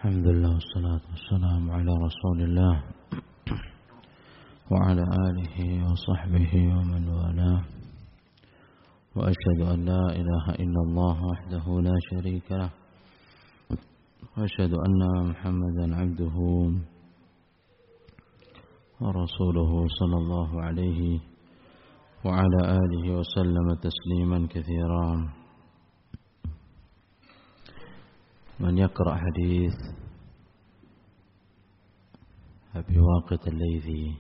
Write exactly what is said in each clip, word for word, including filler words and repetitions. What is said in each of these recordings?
الحمد لله والصلاة والسلام على رسول الله وعلى آله وصحبه ومن والاه وأشهد أن لا إله إلا الله وحده لا شريك له وأشهد أن محمدا عبده ورسوله صلى الله عليه وعلى آله وسلم تسليما كثيرا. من يقرأ حديث أبي واقد الليثي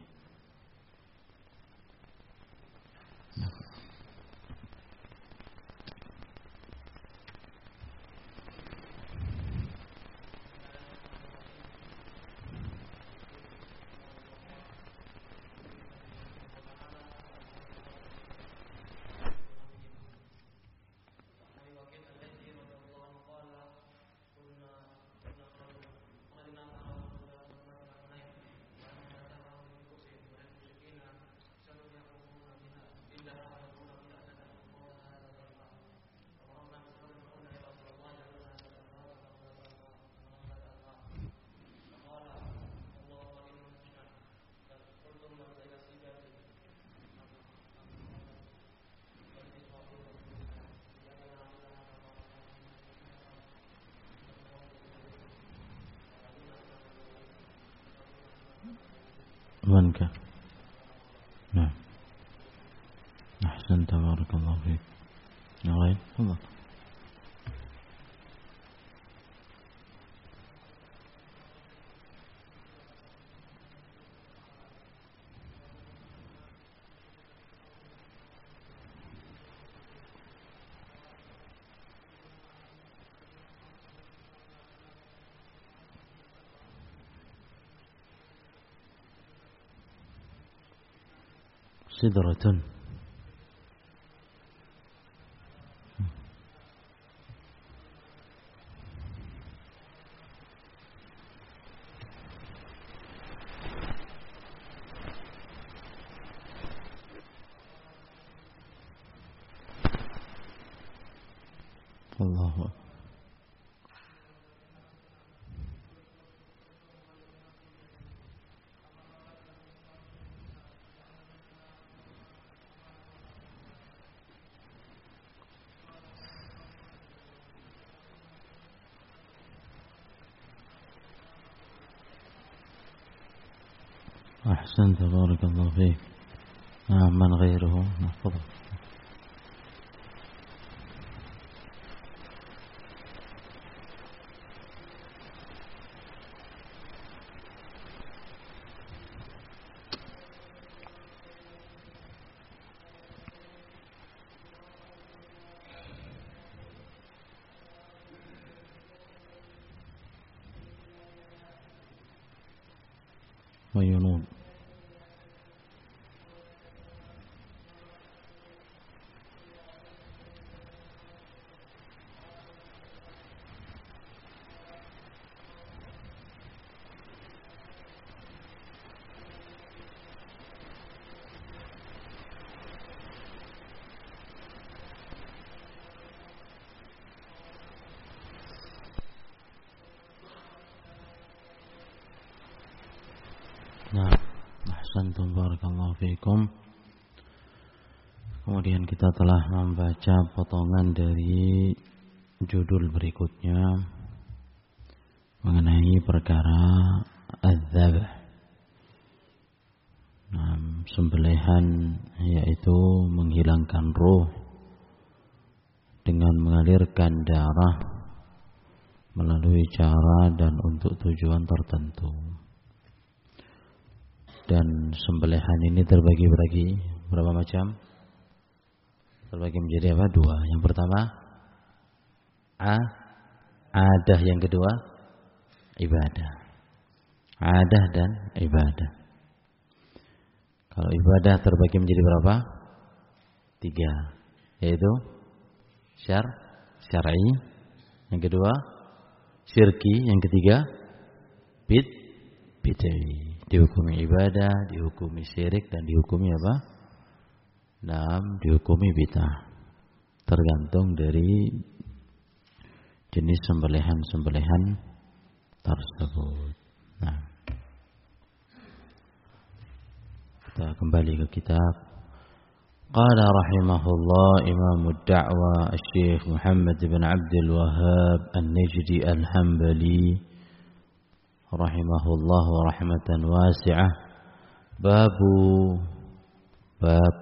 منك. نعم أحسنت بارك الله فيك. نعم تفضل. سدرة الله أكبر. أحسنت بارك الله فيك. نعم من غيره نحفظه. وينون Nah, ahsantum barakallahu fiikum. Kemudian kita telah membaca potongan dari judul berikutnya mengenai perkara adzabh. Nah, sembelihan yaitu menghilangkan ruh dengan mengalirkan darah melalui cara dan untuk tujuan tertentu. Dan sembelihan ini terbagi bagi berapa macam? Terbagi menjadi apa? Dua. Yang pertama A, adah. Yang kedua ibadah. Adah dan ibadah. Kalau ibadah terbagi menjadi berapa? Tiga. Yaitu syar, syar'i. Yang kedua syirki. Yang ketiga bid, bid'i. Dihukumi ibadah, dihukumi syirik, dan dihukumi apa? Naam, dihukumi bid'ah. Tergantung dari jenis sembelihan-sembelihan tersebut. Nah, kita kembali ke kitab. Qala rahimahullah Imam ad-Da'wah Syekh Muhammad bin Abdul Wahhab An-Najdi Al-Hambali rahimahullah wa rahmatan wasi'ah. Babu bab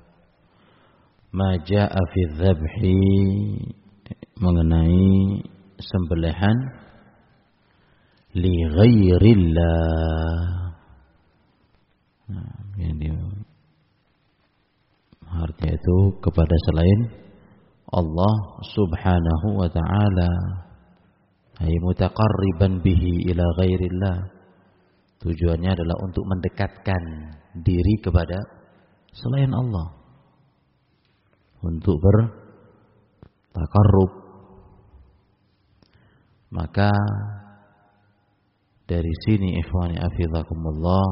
ma jaa fi dzabhi, mengenai sembelihan li ghairillah. Nah, ini artinya itu kepada selain Allah subhanahu wa ta'ala, ay mutaqarriban bihi ila ghairillah. Tujuannya adalah untuk mendekatkan diri kepada selain Allah, untuk bertaqarrub. Maka dari sini ikhwani afizakumullah,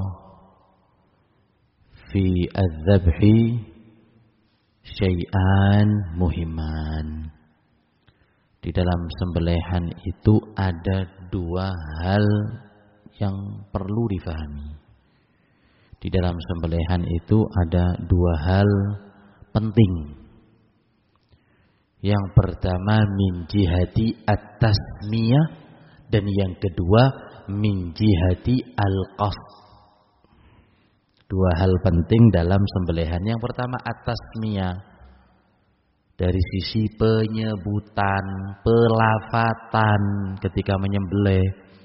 fi adz-dzabhi syai'an muhimman. Di dalam sembelihan itu ada dua hal yang perlu difahami. Di dalam sembelihan itu ada dua hal penting. Yang pertama min jihati at-tasmiyah, dan yang kedua min jihati al-qasd. Dua hal penting dalam sembelihan. Yang pertama at-tasmiyah, dari sisi penyebutan, pelafatan ketika menyembelih.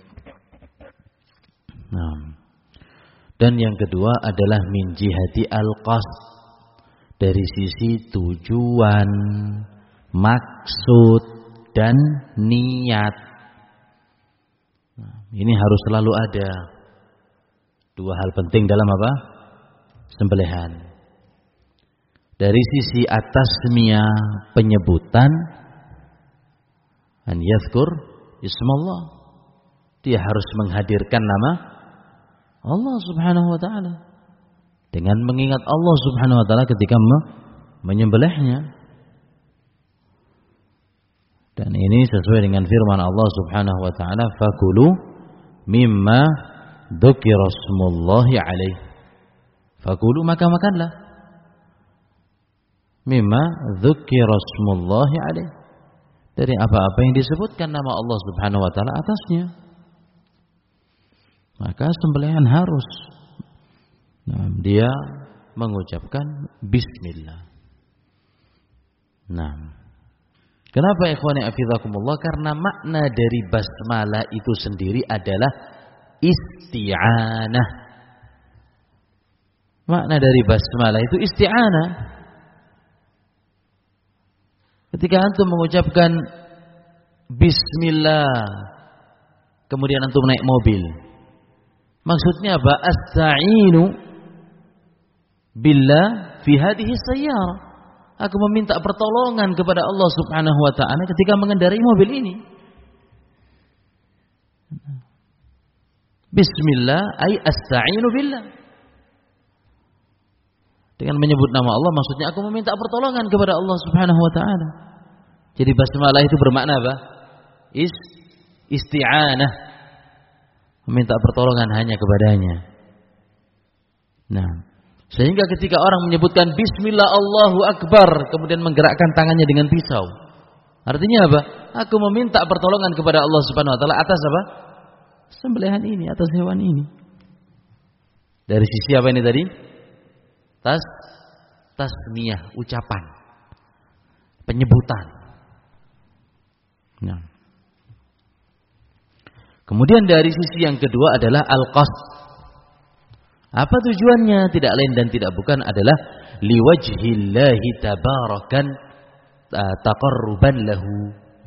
Nah, dan yang kedua adalah min jihati al-qasd, dari sisi tujuan, maksud dan niat. Nah, ini harus selalu ada. Dua hal penting dalam apa? Sembelihan. Dari sisi at-tasmiyah, penyebutan, an yadhkur ismallah, dia harus menghadirkan nama Allah subhanahu wa ta'ala, dengan mengingat Allah subhanahu wa ta'ala ketika menyembelihnya. Dan ini sesuai dengan firman Allah subhanahu wa ta'ala, fakulu mimma dzukira smullahi alaih. Fakulu, maka makanlah, mimma dzukira smullahi alaih, dari apa-apa yang disebutkan nama Allah subhanahu wa ta'ala atasnya. Maka sembelihan harus, nah, dia mengucapkan bismillah. Nah, kenapa ikhwani afizakumullah? Karena makna dari basmalah itu sendiri adalah isti'anah. Makna dari basmalah itu isti'anah. Ketika antum mengucapkan bismillah, kemudian antum naik mobil, maksudnya apa? Asta'inu billah fi hadhihi sayyarah. Aku meminta pertolongan kepada Allah subhanahu wa ta'ala ketika mengendarai mobil ini. Bismillah ay asta'inu billah. Dengan menyebut nama Allah, maksudnya aku meminta pertolongan kepada Allah subhanahu wa ta'ala. Jadi basmalah itu bermakna apa? Is, isti'anah, meminta pertolongan hanya kepadanya. Nah, sehingga ketika orang menyebutkan bismillah Allahu akbar, kemudian menggerakkan tangannya dengan pisau, artinya apa? Aku meminta pertolongan kepada Allah subhanahu wa ta'ala atas apa? Sembelihan ini, atas hewan ini. Dari sisi apa ini tadi? Tas, tasmiyah, ucapan, penyebutan. Nah, kemudian dari sisi yang kedua adalah al-qasd. Apa tujuannya? Tidak lain dan tidak bukan adalah liwajhillahi tabarakan taqarruban lahu.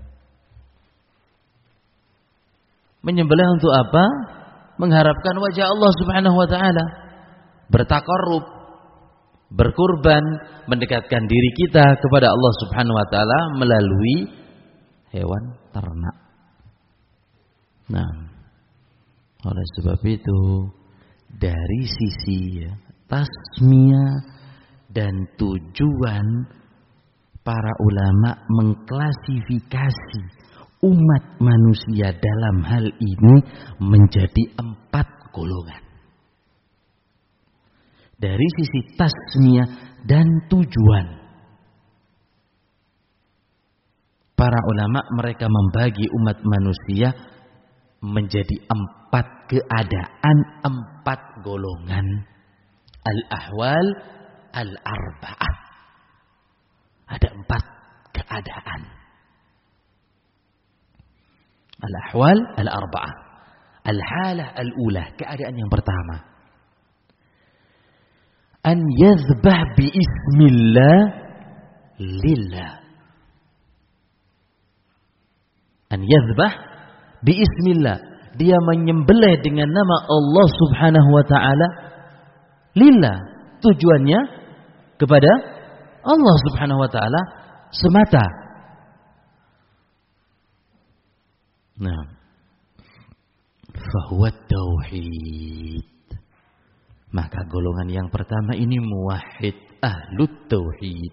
Menyembelih untuk apa? Mengharapkan wajah Allah subhanahu wa ta'ala, bertaqarrub, berkurban, mendekatkan diri kita kepada Allah subhanahu wa ta'ala melalui hewan ternak. Nah, oleh sebab itu dari sisi ya, tasmiyah dan tujuan, para ulama mengklasifikasi umat manusia dalam hal ini menjadi empat golongan. Dari sisi tasmiyah dan tujuan. Para ulama mereka membagi umat manusia menjadi empat keadaan, empat golongan. Al-ahwal al-arba'ah. Ada empat keadaan. Al-ahwal al-arba'ah. Al-halah al-ula, keadaan yang pertama. An yazbah bi ismillah lillah. An yazbah bi ismillah. Dia menyembelih dengan nama Allah Subhanahu wa taala lillah. Tujuannya kepada Allah Subhanahu wa taala semata. Nah, fahuwa tauhid. Maka golongan yang pertama ini muwahhid, ahlut tauhid.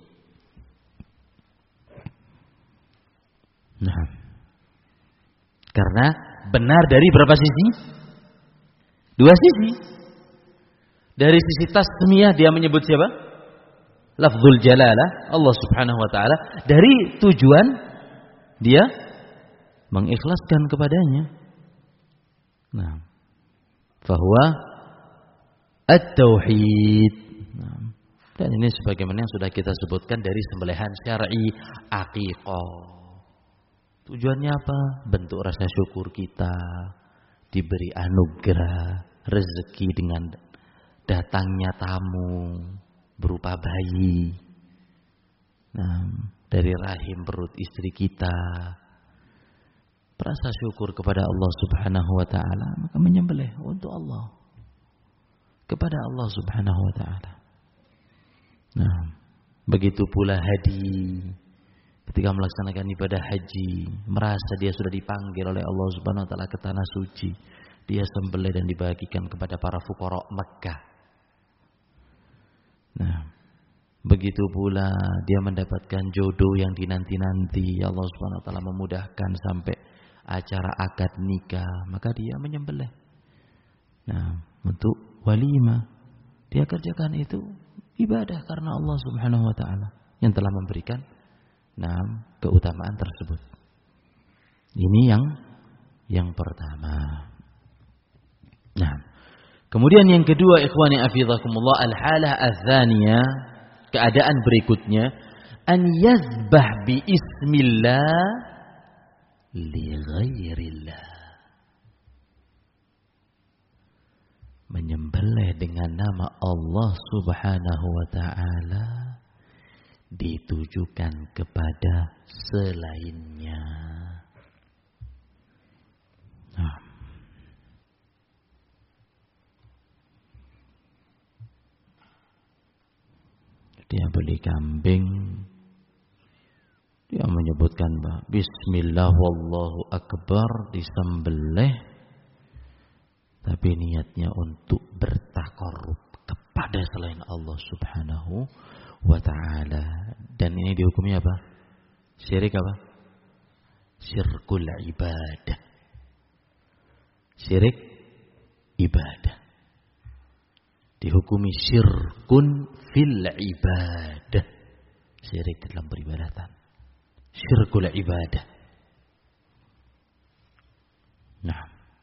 Nah, karena benar dari berapa sisi? Dua sisi. Dari sisi tasmiyah dia menyebut siapa? Lafzul jalalah, Allah Subhanahu wa taala. Dari tujuan dia mengikhlaskan kepadanya. Nah, fahuwa at-tauhid. Dan ini sebagaimana yang sudah kita sebutkan dari sembelihan syar'i aqiqah. Tujuannya apa? Bentuk rasa syukur kita, diberi anugerah, rezeki dengan datangnya tamu berupa bayi. Nah, dari rahim perut istri kita. Rasa syukur kepada Allah Subhanahu wa taala, maka menyembelih untuk Allah. Kepada Allah Subhanahu wa taala. Nah, begitu pula haji. Ketika melaksanakan ibadah haji, merasa dia sudah dipanggil oleh Allah Subhanahu wa taala ke tanah suci, dia sembelih dan dibagikan kepada para fuqara Makkah. Nah, begitu pula dia mendapatkan jodoh yang dinanti-nanti, Allah Subhanahu wa taala memudahkan sampai acara akad nikah, maka dia menyembelih. Nah, untuk walimah dia kerjakan itu ibadah karena Allah Subhanahu wa taala yang telah memberikan nah keutamaan tersebut. Ini yang yang pertama. Nah, kemudian yang kedua, ikhwani afizakumullah, al-halah ats-tsaniyah, keadaan berikutnya, an yazbah bi ismillah li ghairillah. Menyembelih dengan nama Allah Subhanahu wa taala ditujukan kepada selainnya. Nah. Dia beli kambing, dia menyebutkan bismillah wallahu akbar, disembelih, tapi niatnya untuk bertakarrub kepada selain Allah Subhanahu wa ta'ala. Dan ini dihukumnya apa? Syirik apa? Syirkul ibadah. Syirik ibadah. Dihukumi syirkun fil ibadah. Syirik dalam peribadatan. Syirkul ibadah. Nah,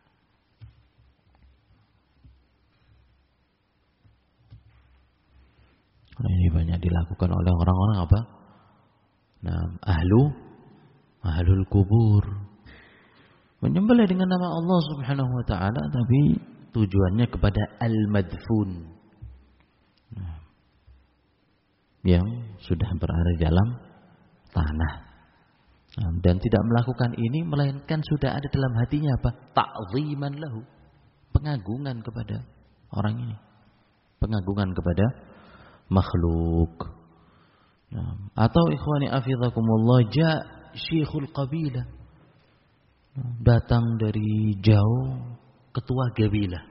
ini banyak dilakukan oleh orang-orang apa? Nah, ahlu ahlul kubur. Menyembelih dengan nama Allah Subhanahu wa taala tapi tujuannya kepada al-madfun. Nah, yang sudah berada dalam tanah. Nah, dan tidak melakukan ini melainkan sudah ada dalam hatinya apa? Ta'ziman lahu. Pengagungan kepada orang ini. Pengagungan kepada makhluk. Nah, atau ikhwani afizakumullah, ja syekhul qabilah, nah, datang dari jauh ketua kabilah,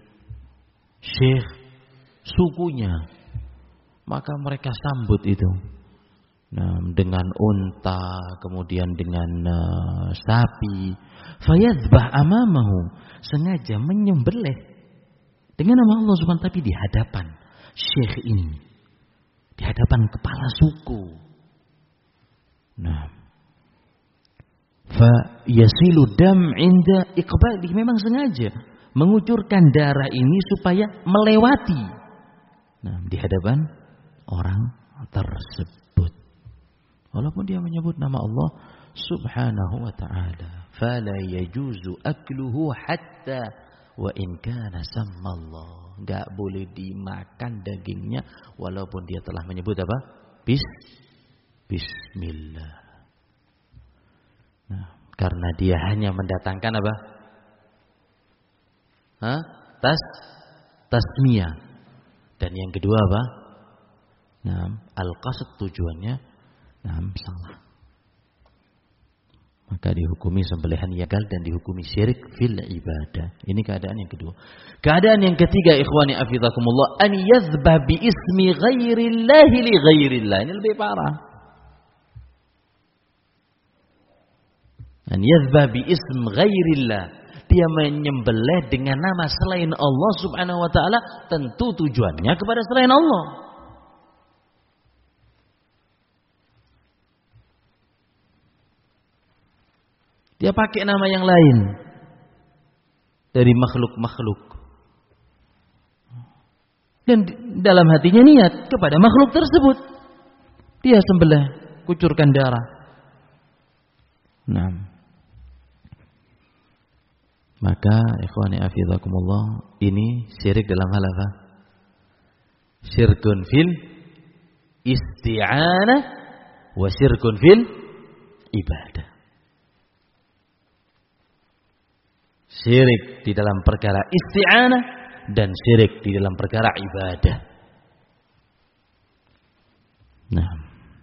syekh sukunya, maka mereka sambut itu nah, dengan unta, kemudian dengan uh, sapi, fayadhbah amamahu, sengaja menyembelih dengan nama Allah Subhanahu wa ta'ala, tapi di hadapan syekh ini, di hadapan kepala suku. Nah, fa yasilu dam inda iqbali, memang sengaja mengucurkan darah ini supaya melewati, nah, di hadapan orang tersebut. Walaupun dia menyebut nama Allah Subhanahu wa ta'ala. Fala yajuzu akluhu hatta wa in kana sammallah. Enggak boleh dimakan dagingnya walaupun dia telah menyebut apa? Bis Bismillah. Nah, karena dia hanya mendatangkan apa? Hah? Tas tasmiyah. Dan yang kedua apa? Nah, al-qasd, tujuannya nah, salah. Maka dihukumi sembelihan yagal dan dihukumi syirik fil ibadah. Ini keadaan yang kedua. Keadaan yang ketiga, ikhwani afizakumullah, an yadhbah bi ismi ghairillahi li ghairillah. Ini lebih parah. An yadhbah bi ism ghairillah. Dia menyembelih dengan nama selain Allah Subhanahu wa ta'ala, tentu tujuannya kepada selain Allah. Dia pakai nama yang lain dari makhluk-makhluk. Dan dalam hatinya niat kepada makhluk tersebut. Dia sembelih, kucurkan darah. Nah, maka ikhwani afizakumullah, ini syirik dalam hal apa? Syirkun fil isti'anah wa syirkun fil ibadah. Syirik di dalam perkara isti'anah dan syirik di dalam perkara ibadah. Nah,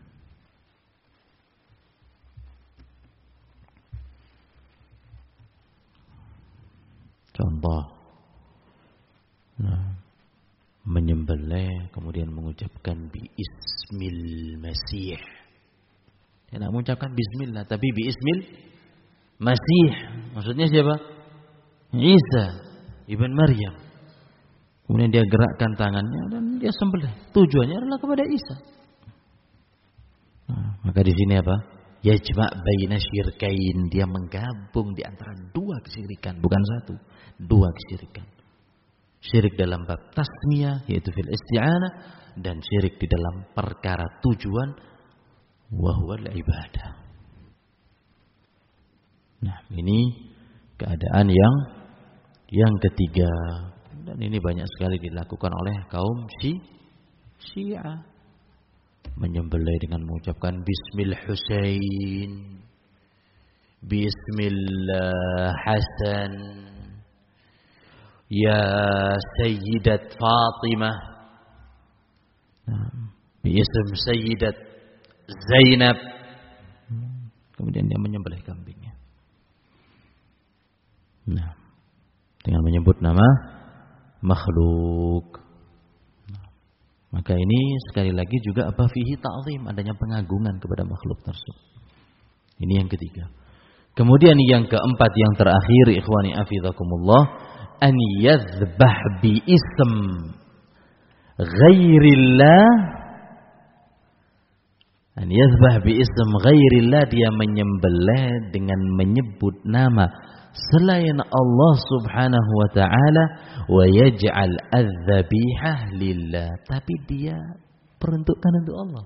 contoh, nah, menyembelih kemudian mengucapkan bi ismil masih. Dia nak mengucapkan bismillah tapi bi ismil masih. Maksudnya siapa? Isa ibn Maryam. Kemudian dia gerakkan tangannya dan dia sembelih. Tujuannya adalah kepada Isa. Nah, maka di sini apa? Yajma' baina syirkain, dia menggabung di antara dua kesyirikan, bukan satu, dua kesyirikan. Syirik dalam bab tasmiyah yaitu fil isti'anah, dan syirik di dalam perkara tujuan wa huwa al-ibadah. Nah, ini keadaan yang yang ketiga, dan ini banyak sekali dilakukan oleh kaum Syi Syiah. Menyembelih dengan mengucapkan Bismil Husain, Bismillah Hasan, Ya Sayyidat Fatimah, Bism Sayyidat Zainab. Kemudian dia menyembelih kambingnya. Nah, dengan menyebut nama makhluk. Nah, maka ini sekali lagi juga apa, fihi ta'zim, adanya pengagungan kepada makhluk tersebut. Ini yang ketiga. Kemudian yang keempat, yang terakhir, ikhwani afizakumullah, an yadhbah bi ism ghairillah. An yadhbah bi ism ghairillah, dia menyembelih dengan menyebut nama selain Allah Subhanahu wa ta'ala, wa yaj'al adz-dzabihah lillah, tapi dia peruntukkan untuk Allah.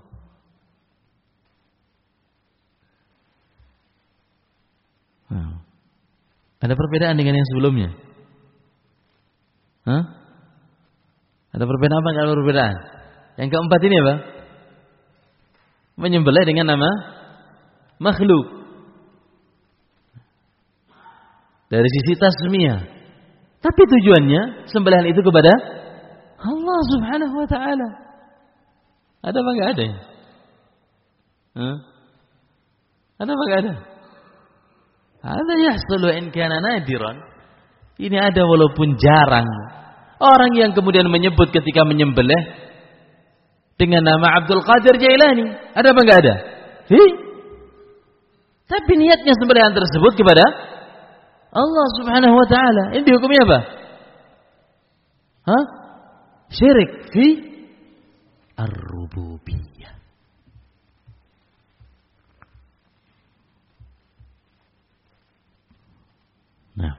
Nah, ada perbedaan dengan yang sebelumnya? Hah? Ada perbedaan apa? Enggak ada perbedaan. Yang keempat ini apa? Menyembelih dengan nama makhluk. Dari sisi tasmiyah. Tapi tujuannya sembelihan itu kepada Allah Subhanahu wa ta'ala. Ada apa enggak ada? Hah? Ada apa enggak ada? Ada yahsulu in kana nadiran. Ini ada walaupun jarang. Orang yang kemudian menyebut ketika menyembelih dengan nama Abdul Qadir Jailani. Ada apa enggak ada? Hi. Tapi niatnya sembelihan tersebut kepada Allah Subhanahu wa taala. Ini dihukumi apa? Hah? Syirik fi ar-rububiyah. Nah,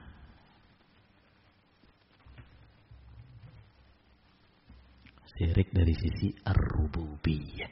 syirik dari sisi ar-rububiyah.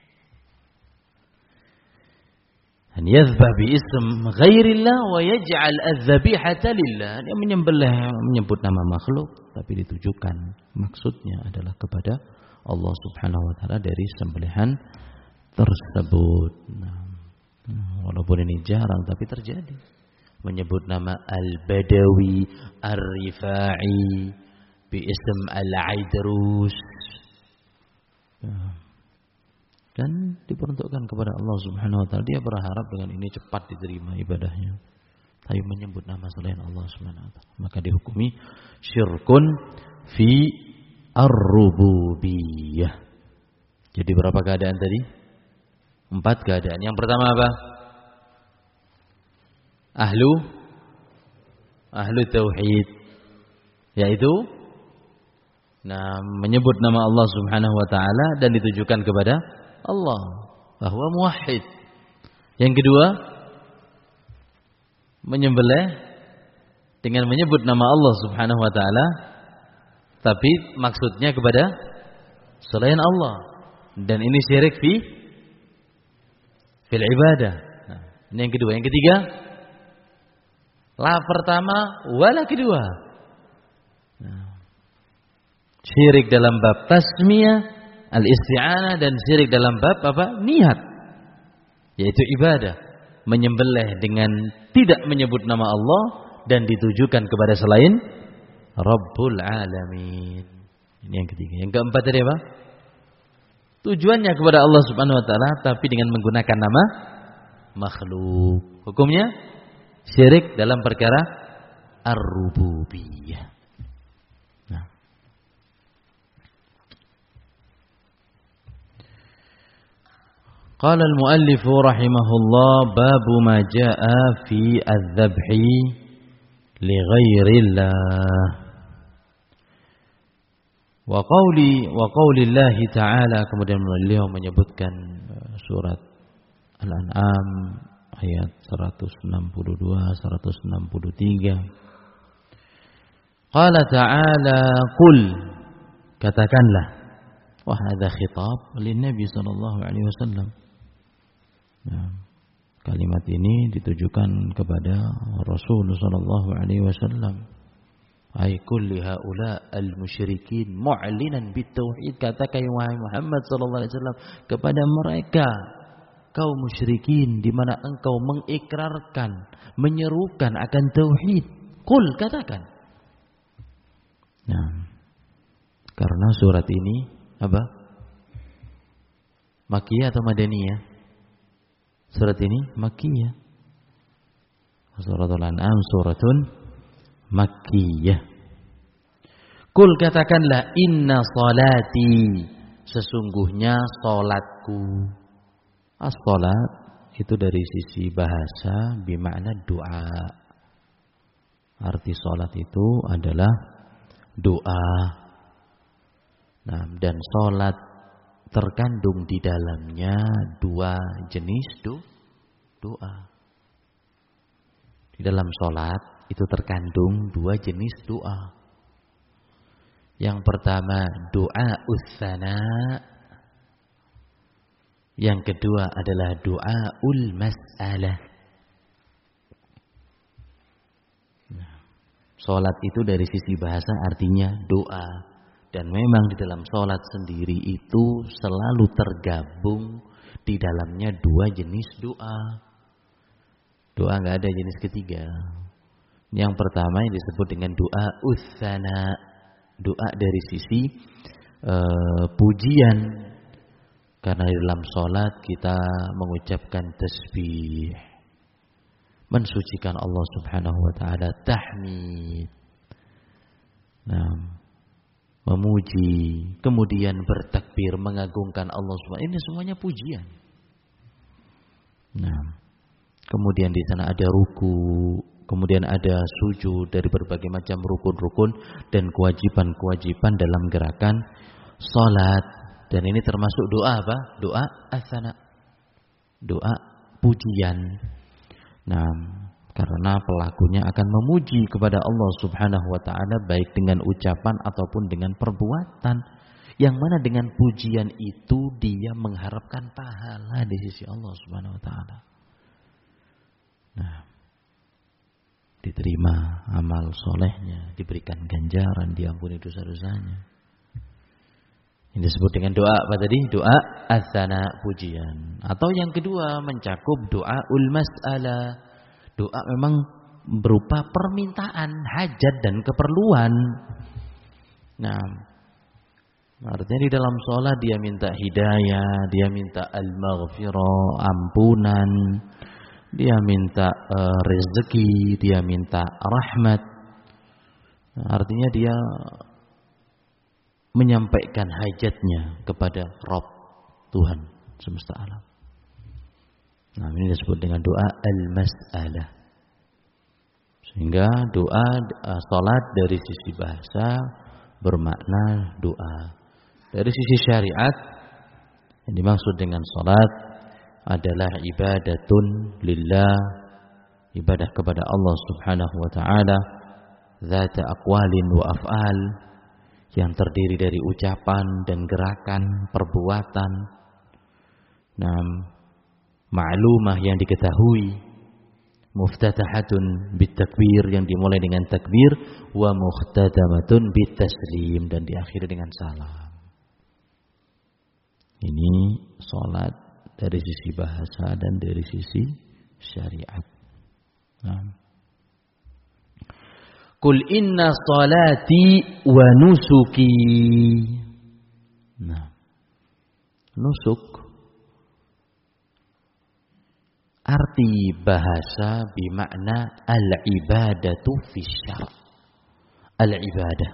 An yadhbah bi ism ghairillah wa yaj'al adh-dhabihata lillah. Dia menyembelih menyebut nama makhluk tapi ditujukan maksudnya adalah kepada Allah Subhanahu wa taala dari sembelihan tersebut. Nah, walaupun ini jarang tapi terjadi. Menyebut nama Al-Badawi, Ar-Rifa'i, bi ism Al-Aidrus. Dan diperuntukkan kepada Allah Subhanahu wa taala. Dia berharap dengan ini cepat diterima ibadahnya. Tapi menyebut nama selain Allah Subhanahu wa taala, maka dihukumi syirkun fi ar-rububiyah. Jadi berapa keadaan tadi? Empat keadaan. Yang pertama apa? Ahlu Ahlu tauhid, yaitu nah, menyebut nama Allah Subhanahu wa taala dan ditujukan kepada Allah, bahwa muwahhid. Yang kedua, menyembelih dengan menyebut nama Allah Subhanahu wa taala tapi maksudnya kepada selain Allah, dan ini syirik fi fil ibadah. Nah, ini yang kedua. Yang ketiga, la pertama wala kedua. Nah, syirik dalam bab tasmiyah al-isti'anah dan syirik dalam bab apa? Niat. Yaitu ibadah, menyembelih dengan tidak menyebut nama Allah dan ditujukan kepada selain Rabbul Alamin. Ini yang ketiga. Yang keempat tadi apa? Tujuannya kepada Allah Subhanahu wa taala tapi dengan menggunakan nama makhluk. Hukumnya syirik dalam perkara ar-rububiyah. Nah. Qala al-muallif rahimahullah babu ma jaa fi adz-dzabhi li ghairillah. Wa qauli wa qaulillahi ta'ala, kemudian beliau menyebutkan surat Al-An'am ayat seratus enam puluh dua seratus enam puluh tiga. Qala ta'ala qul, katakanlah. Wa hadza khitab lin Nabi sallallahu alaihi wasallam. Nah, kalimat ini ditujukan kepada Rasul sallallahu alaihi wasallam. Ai kulli haula al-musyrikin mu'linan bitauhid, katakan wahai Muhammad sallallahu alaihi wasallam kepada mereka kaum musyrikin di mana engkau mengikrarkan, menyerukan akan tauhid. Qul, katakan. Nah, karena surat ini apa? Makkiyah atau Madaniyah? Surat ini Makkiyah. Suratul An'am suratun Makkiyah. Qul, katakanlah inna salati, sesungguhnya salatku. As-salat itu dari sisi bahasa bermakna doa. Arti salat itu adalah doa. Nah, dan salat terkandung di dalamnya dua jenis do, doa. Di dalam salat itu terkandung dua jenis doa. Yang pertama doa utsana, yang kedua adalah doa ul mas'alah. Nah, salat itu dari sisi bahasa artinya doa, dan memang di dalam salat sendiri itu selalu tergabung di dalamnya dua jenis doa. Doa enggak ada jenis ketiga. Yang pertama yang disebut dengan doa utsana, doa dari sisi uh, pujian. Karena di dalam salat kita mengucapkan tasbih, mensucikan Allah Subhanahu wa taala, tahmid. Nah, memuji, kemudian bertakbir, mengagungkan Allah subhanahu wa taala. Ini semuanya pujian. Nah, kemudian di sana ada ruku, kemudian ada sujud dari berbagai macam rukun-rukun dan kewajiban-kewajiban dalam gerakan salat. Dan ini termasuk doa apa? Doa as-sana. Doa pujian. Nah, karena pelakunya akan memuji kepada Allah subhanahu wa ta'ala baik dengan ucapan ataupun dengan perbuatan. Yang mana dengan pujian itu dia mengharapkan pahala di sisi Allah subhanahu wa ta'ala. Nah, diterima amal solehnya, diberikan ganjaran, diampuni dosa-dosanya. Ini disebut dengan doa apa tadi? Doa as-sana, pujian. Atau yang kedua mencakup doa ul mas'alah. Doa memang berupa permintaan, hajat dan keperluan. Nah, artinya di dalam sholat dia minta hidayah, dia minta al-maghfirah, ampunan, dia minta uh, rezeki, dia minta rahmat. Nah, artinya dia menyampaikan hajatnya kepada Rabb, Tuhan semesta alam. Nah, ini disebut dengan doa al-mas'alah. Sehingga doa uh, salat dari sisi bahasa bermakna doa. Dari sisi syariat yang dimaksud dengan salat adalah ibadatun lillah, ibadah kepada Allah Subhanahu wa taala, zat aqwalin wa af'al, yang terdiri dari ucapan dan gerakan, perbuatan. Nah, ma'lumah yang diketahui, muftatahatun bitakbir yang dimulai dengan takbir, wa muhtadamatun bitaslim dan diakhiri dengan salam. Ini salat dari sisi bahasa dan dari sisi syariat. Nah. Qul inna salati wa nusuki. Nah, nusuk arti bahasa bimakna al-ibadatu fi syara'. Al-ibadah.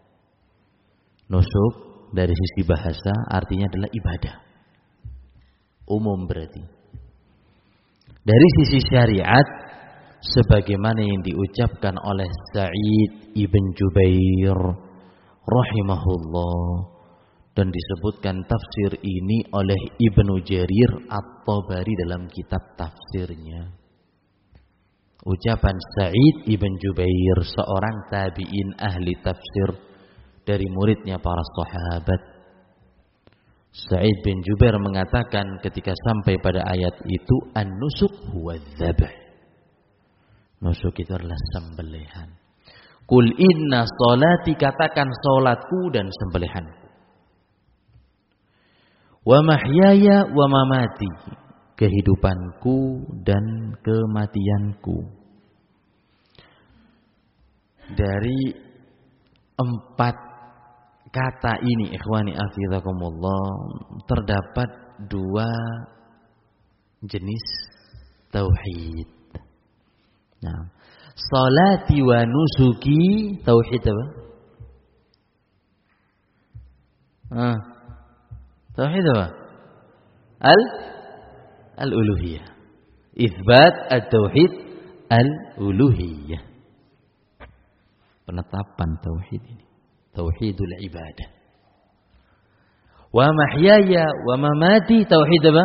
Nusuk dari sisi bahasa artinya adalah ibadah. Umum berarti. Dari sisi syariat sebagaimana yang diucapkan oleh Sa'id ibn Jubair rahimahullah, dan disebutkan tafsir ini oleh Ibnu Jarir At-Tabari dalam kitab tafsirnya. Ucapan Sa'id ibn Jubair, seorang tabi'in ahli tafsir dari muridnya para sahabat. Sa'id bin Jubair mengatakan ketika sampai pada ayat itu, an-nusuk huwa dzabh. Nusuk itu adalah sembelihan. Qul inna salati, katakan salatku dan sembelihanku. Wa mahyaya wa mamati, kehidupanku dan kematianku. Dari empat kata ini, ikhwani afizakumullah, terdapat dua jenis tauhid. Nah, salati wa nusuki, tauhid apa? Ah, tauhid apa? Al al-uluhiyah. Itsbat at-tauhid al-uluhiyah. Penetapan tauhid ini, tauhidul ibadah. Wa mahyaya wa mamati, tauhid apa?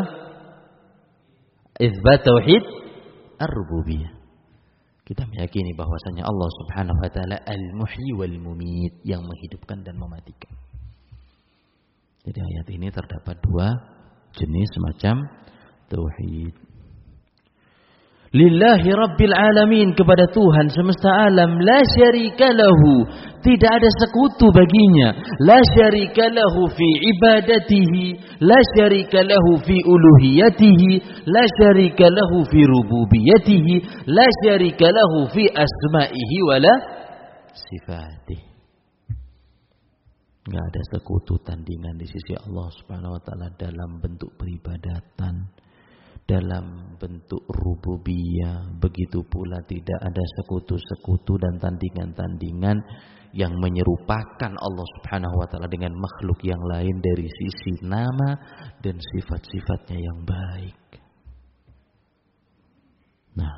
Itsbat tauhid ar-rububiyah. Kita meyakini bahwasanya Allah Subhanahu wa taala al-muhyi wal mumit, yang menghidupkan dan mematikan. Jadi ayat ini terdapat dua jenis macam tauhid. Lillahi rabbil alamin, kepada Tuhan semesta alam, la syarika lahu, tidak ada sekutu baginya, la syarika lahu fi ibadatihi, la syarika lahu fi uluhiyatihi, la syarika lahu fi rububiyatihi, la syarika lahu fi asma'ihi wala sifatihi. Enggak ada sekutu tandingan di sisi Allah Subhanahu wa taala dalam bentuk peribadatan, dalam bentuk rububiyah. Begitu pula tidak ada sekutu-sekutu dan tandingan-tandingan yang menyerupakan Allah Subhanahu wa taala dengan makhluk yang lain dari sisi nama dan sifat-sifatnya yang baik. Nah,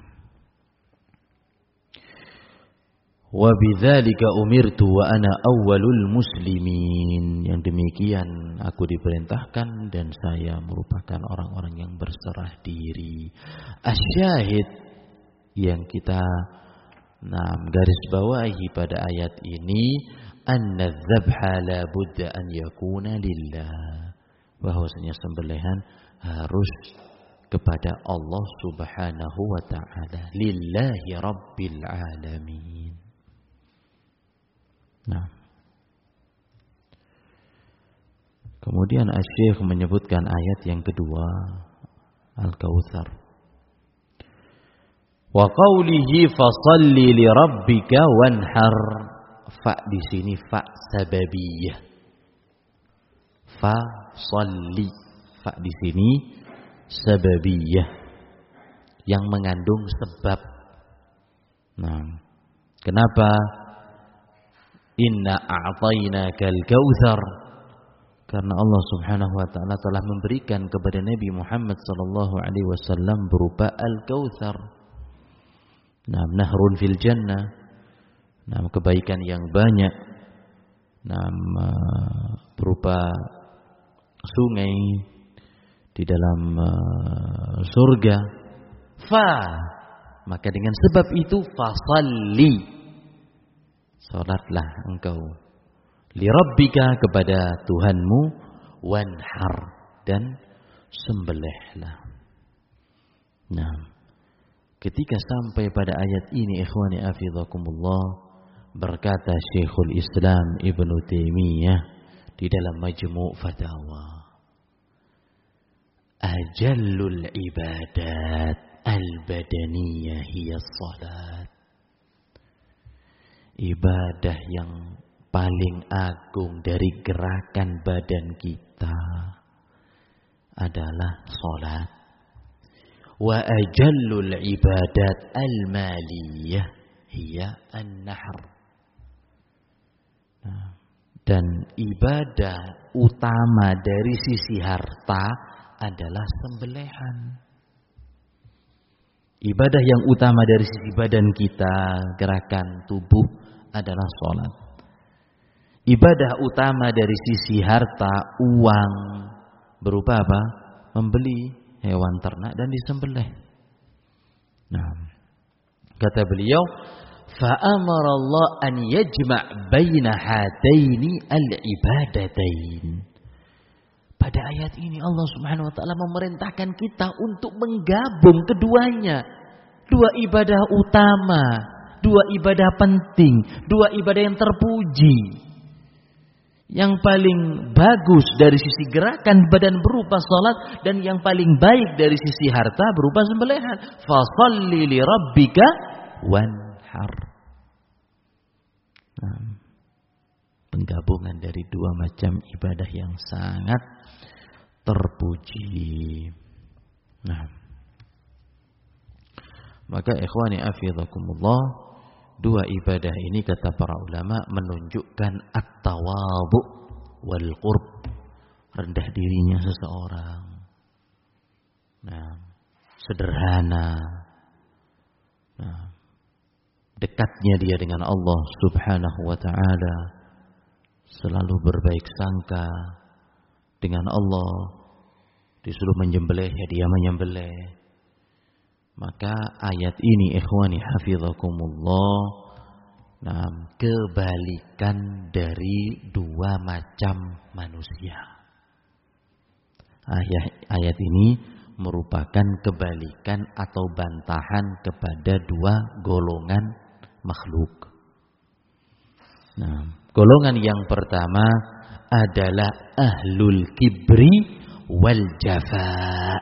wa bidzalika umirtu wa ana awwalul muslimin. Yang demikian aku diperintahkan dan saya merupakan orang-orang yang berserah diri. Asyahid yang kita nah garis bawahi pada ayat ini, anna dzabha la budda an yakuna lillah, bahwasanya sembelihan harus kepada Allah Subhanahu wa taala, lillahi rabbil alamin. Nah, kemudian Asy-Syaikh menyebutkan ayat yang kedua, Al-Kautsar. Wa qawlihi fasalli li rabbika wanhar. Fa di sini fa sababiyah. Fa salli. Fa di sini sababiyah yang mengandung sebab. Nah, kenapa? Inna a'tainakal kautsar, karena Allah Subhanahu wa taala telah memberikan kepada Nabi Muhammad sallallahu alaihi wasallam berupa al-kautsar. Nah, nahrun fil jannah. Nah, kebaikan yang banyak. Nah, berupa sungai di dalam uh, surga. Fa, maka dengan sebab itu fasalli, salatlah engkau li rabbika, kepada Tuhanmu, wanhar, dan sembelihlah. Nah, ketika sampai pada ayat ini, ikhwani afizakumullah, berkata Syekhul Islam Ibnu Taimiyah di dalam Majmu' Fatawa, ajallul ibadat al-badaniyah hiya salat. Ibadah yang paling agung dari gerakan badan kita adalah salat. Wa ajallul ibadat al-maliyah hiya an-nahr. Nah, dan ibadah utama dari sisi harta adalah sembelihan. Ibadah yang utama dari sisi badan kita, gerakan tubuh, adalah sholat. Ibadah utama dari sisi harta, uang, berupa apa? Membeli hewan ternak dan disembelih. Nah, kata beliau, فَأَمَرَ اللَّهُ أَنْ يَجْمَعْ بَيْنَ هَاتَيْنِ الْعِبَادَتَيْنِ. Pada ayat ini Allah Subhanahu wa taala memerintahkan kita untuk menggabung keduanya. Dua ibadah utama, dua ibadah penting, dua ibadah yang terpuji. Yang paling bagus dari sisi gerakan badan berupa salat, dan yang paling baik dari sisi harta berupa sembelihan. Fashalli li rabbika wanhar. Nah, penggabungan dari dua macam ibadah yang sangat terpuji. Nah, maka ikhwani afizakumullah, dua ibadah ini kata para ulama menunjukkan at-tawadhu wal qurb, rendah dirinya seseorang. Nah, sederhana. Nah, dekatnya dia dengan Allah Subhanahu wa taala, selalu berbaik sangka dengan Allah. Disuruh menyembelih, ya dia menyembelih. Maka ayat ini ikhwani hafizakumullah, nah, kebalikan dari dua macam manusia. Ayat, ayat ini merupakan kebalikan atau bantahan kepada dua golongan makhluk. Nah, golongan yang pertama adalah ahlul kibri wal jafa.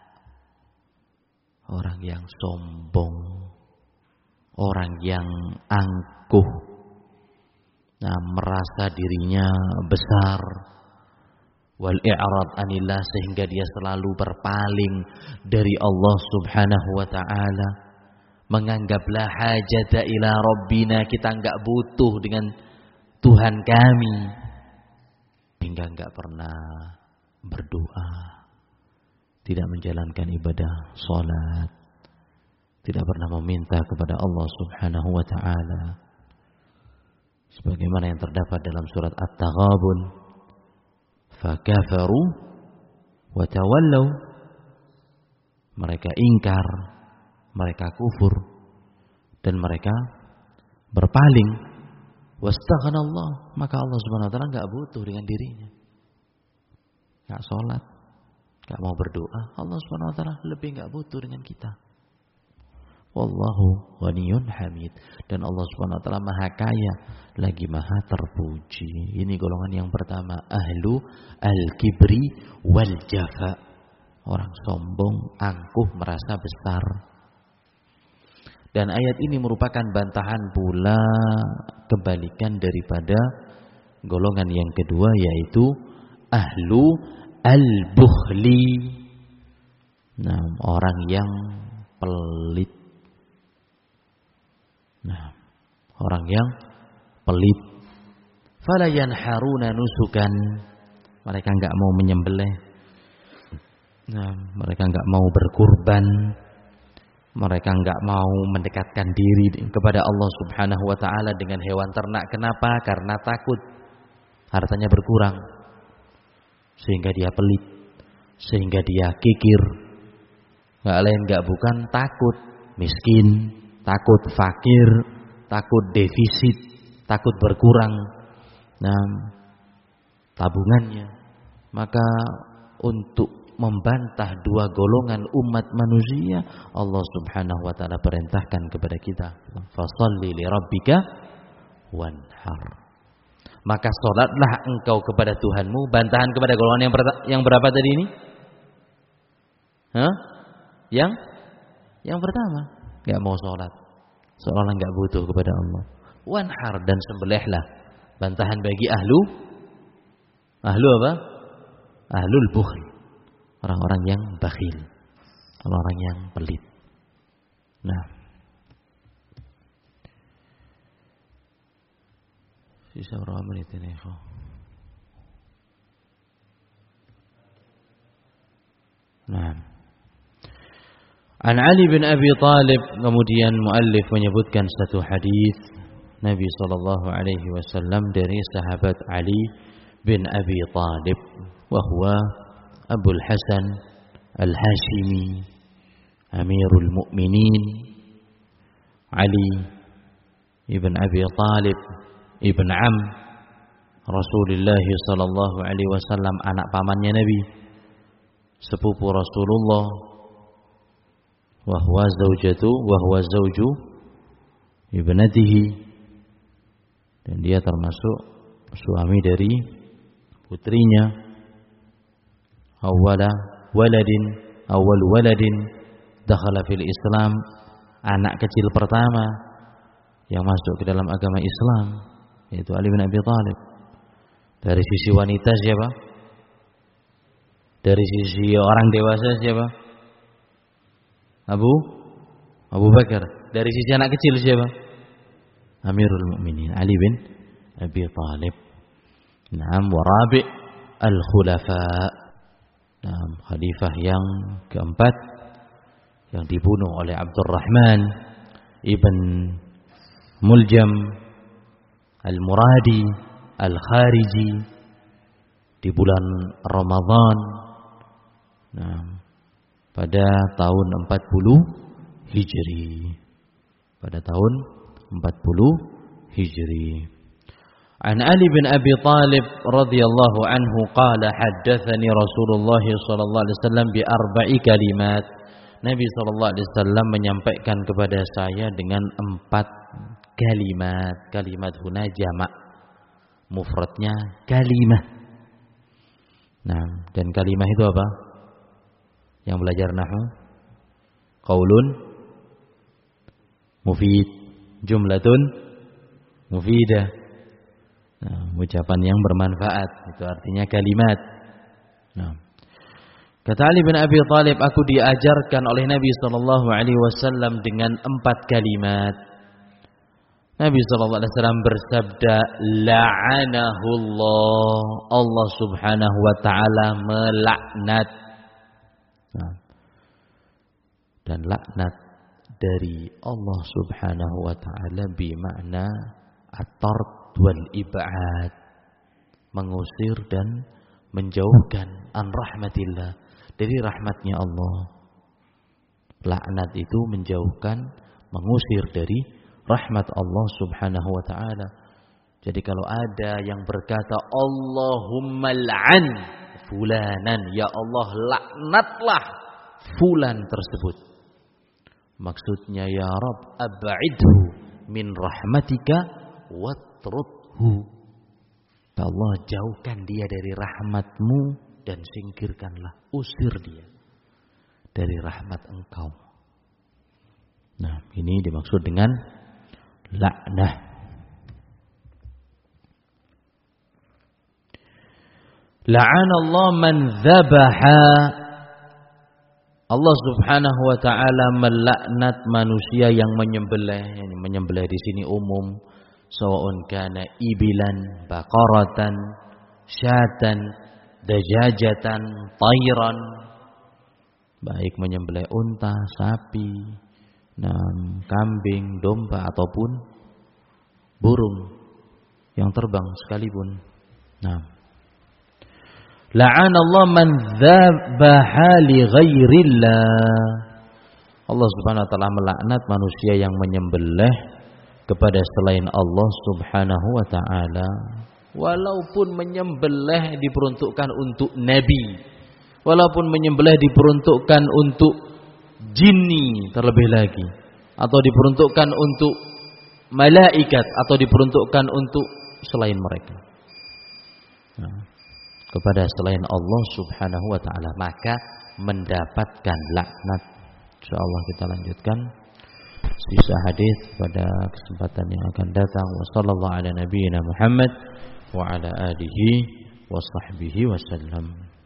Orang yang sombong, orang yang angkuh, nah, merasa dirinya besar, wal i'rad anillah, sehingga dia selalu berpaling dari Allah Subhanahu wa taala, menganggap la hajata ila rabbina, kita enggak butuh dengan Tuhan kami, hingga enggak pernah berdoa, tidak menjalankan ibadah salat, tidak pernah meminta kepada Allah Subhanahu wa taala, sebagaimana yang terdapat dalam surat At-Taghabun, fakafaru wa tawallaw, mereka ingkar, mereka kufur, dan mereka berpaling. Wastaghnallah, maka Allah Subhanahu wa taala enggak butuh dengan dirinya, enggak salat, enggak mau berdoa, Allah Subhanahu wa taala lebih enggak butuh dengan kita. Wallahu ghaniyun hamid, dan Allah Subhanahu wa taala maha kaya lagi maha terpuji. Ini golongan yang pertama, ahlu al-kibri wal jafa, orang sombong, angkuh, merasa besar. Dan ayat ini merupakan bantahan pula kebalikan daripada golongan yang kedua, yaitu ahlu al-bukhli. Nah, orang yang pelit. Nah, orang yang pelit. Fala yanharuna nusukan, mereka enggak mau menyembelih. Nah, mereka enggak mau berkurban. Mereka enggak mau mendekatkan diri kepada Allah Subhanahu wa taala dengan hewan ternak. Kenapa? Karena takut hartanya berkurang, sehingga dia pelit, sehingga dia kikir. Enggak lain enggak bukan takut miskin, takut fakir, takut defisit, takut berkurang nah tabungannya. Maka untuk membantah dua golongan umat manusia, Allah Subhanahu wa taala perintahkan kepada kita, fasholli li rabbika wanhar, maka salatlah engkau kepada Tuhanmu. Bantahan kepada golongan yang ber- yang berapa tadi ini? Hah? Yang yang pertama, enggak mau salat, seolah enggak butuh kepada Allah. Wanhar, dan sembelihlah. Bantahan bagi ahlu ahlu apa? Ahlul bukhl, orang-orang yang bakhil, orang-orang yang pelit. Nah, sisa berapa menit ini, ikhwan? Nah, An Ali bin Abi Thalib, kemudian muallif menyebutkan satu hadis Nabi sallallahu alaihi wasallam dari sahabat Ali bin Abi Thalib, wa huwa Abul Hasan Al-Hashimi Amirul Mukminin Ali ibn Abi Thalib ibn Am Rasulullah sallallahu alaihi wasallam, anak pamannya Nabi, sepupu Rasulullah, wa huwa zaujatu wa huwa zauju ibnatihi, dan dia termasuk suami dari putrinya. Awwala waladin awwal waladin dakhala fil Islam, anak kecil pertama yang masuk ke dalam agama Islam, yaitu Ali bin Abi Thalib. Dari sisi wanita siapa? Dari sisi orang dewasa siapa? Abu Abu Bakar. Dari sisi anak kecil siapa? Amirul Mukminin Ali bin Abi Thalib. Naam, wa rabi' al-khulafa. Naam, khalifah yang keempat yang dibunuh oleh Abdurrahman ibn Muljam Al-Muradi Al-Khariji di bulan Ramadan, nah, pada tahun empat puluh Hijri. Pada tahun empat puluh Hijri. An Ali bin Abi Thalib radhiyallahu anhu qala haddatsani Rasulullah sallallahu alaihi wasallam bi arba'i kalimat. Nabi sallallahu alaihi wasallam menyampaikan kepada saya dengan empat kalimat. Kalimat huna jamak, mufradnya kalimah. Nah, dan kalimah itu apa? Yang belajar nahwu, qaulun mufid, jumlatun mufidah. Nah, ucapan yang bermanfaat, itu artinya kalimat. Nah. Kata Ali bin Abi Thalib, aku diajarkan oleh Nabi sallallahu alaihi wasallam dengan empat kalimat. Nabi sallallahu alaihi wasallam bersabda, la'anahullah, Allah Subhanahu wa taala melaknat. Nah. Dan laknat dari Allah Subhanahu wa taala bermakna at-tard wal ib'ad, mengusir dan menjauhkan an rahmatillah, dari rahmatnya Allah. Laknat itu menjauhkan, mengusir dari rahmat Allah Subhanahu wa taala. Jadi kalau ada yang berkata Allahumma la'an fulanan, ya Allah laknatlah fulan tersebut, maksudnya ya Rabb ab'idhu min rahmatika watrudhu, ya Allah jauhkan dia dari rahmatmu dan singkirkanlah, usir dia dari rahmat engkau. Nah, ini dimaksud dengan laknah. La'anallah man dzabaha, Allah Subhanahu wa taala melaknat manusia yang menyembelih. Yani menyembelih di sini umum, sawa'un kana ibilan, baqaratan, syatan, dajajatan, tayran, baik menyembelih unta, sapi, nam, kambing, domba ataupun burung yang terbang sekalipun. Nah, la'anallah man dzabaha li ghairillah, Allah Subhanahu wa taala melaknat manusia yang menyembelih kepada selain Allah Subhanahu wa taala. Walaupun menyembelih diperuntukkan untuk nabi, walaupun menyembelih diperuntukkan untuk jinni terlebih lagi, atau diperuntukkan untuk malaikat, atau diperuntukkan untuk selain mereka. Nah, kepada selain Allah Subhanahu wa taala, maka mendapatkan laknat. Insyaallah kita lanjutkan sisa hadis pada kesempatan yang akan datang. Wassallallahu ala nabiyyina Muhammad wa ala alihi wa sahbihi wasallam.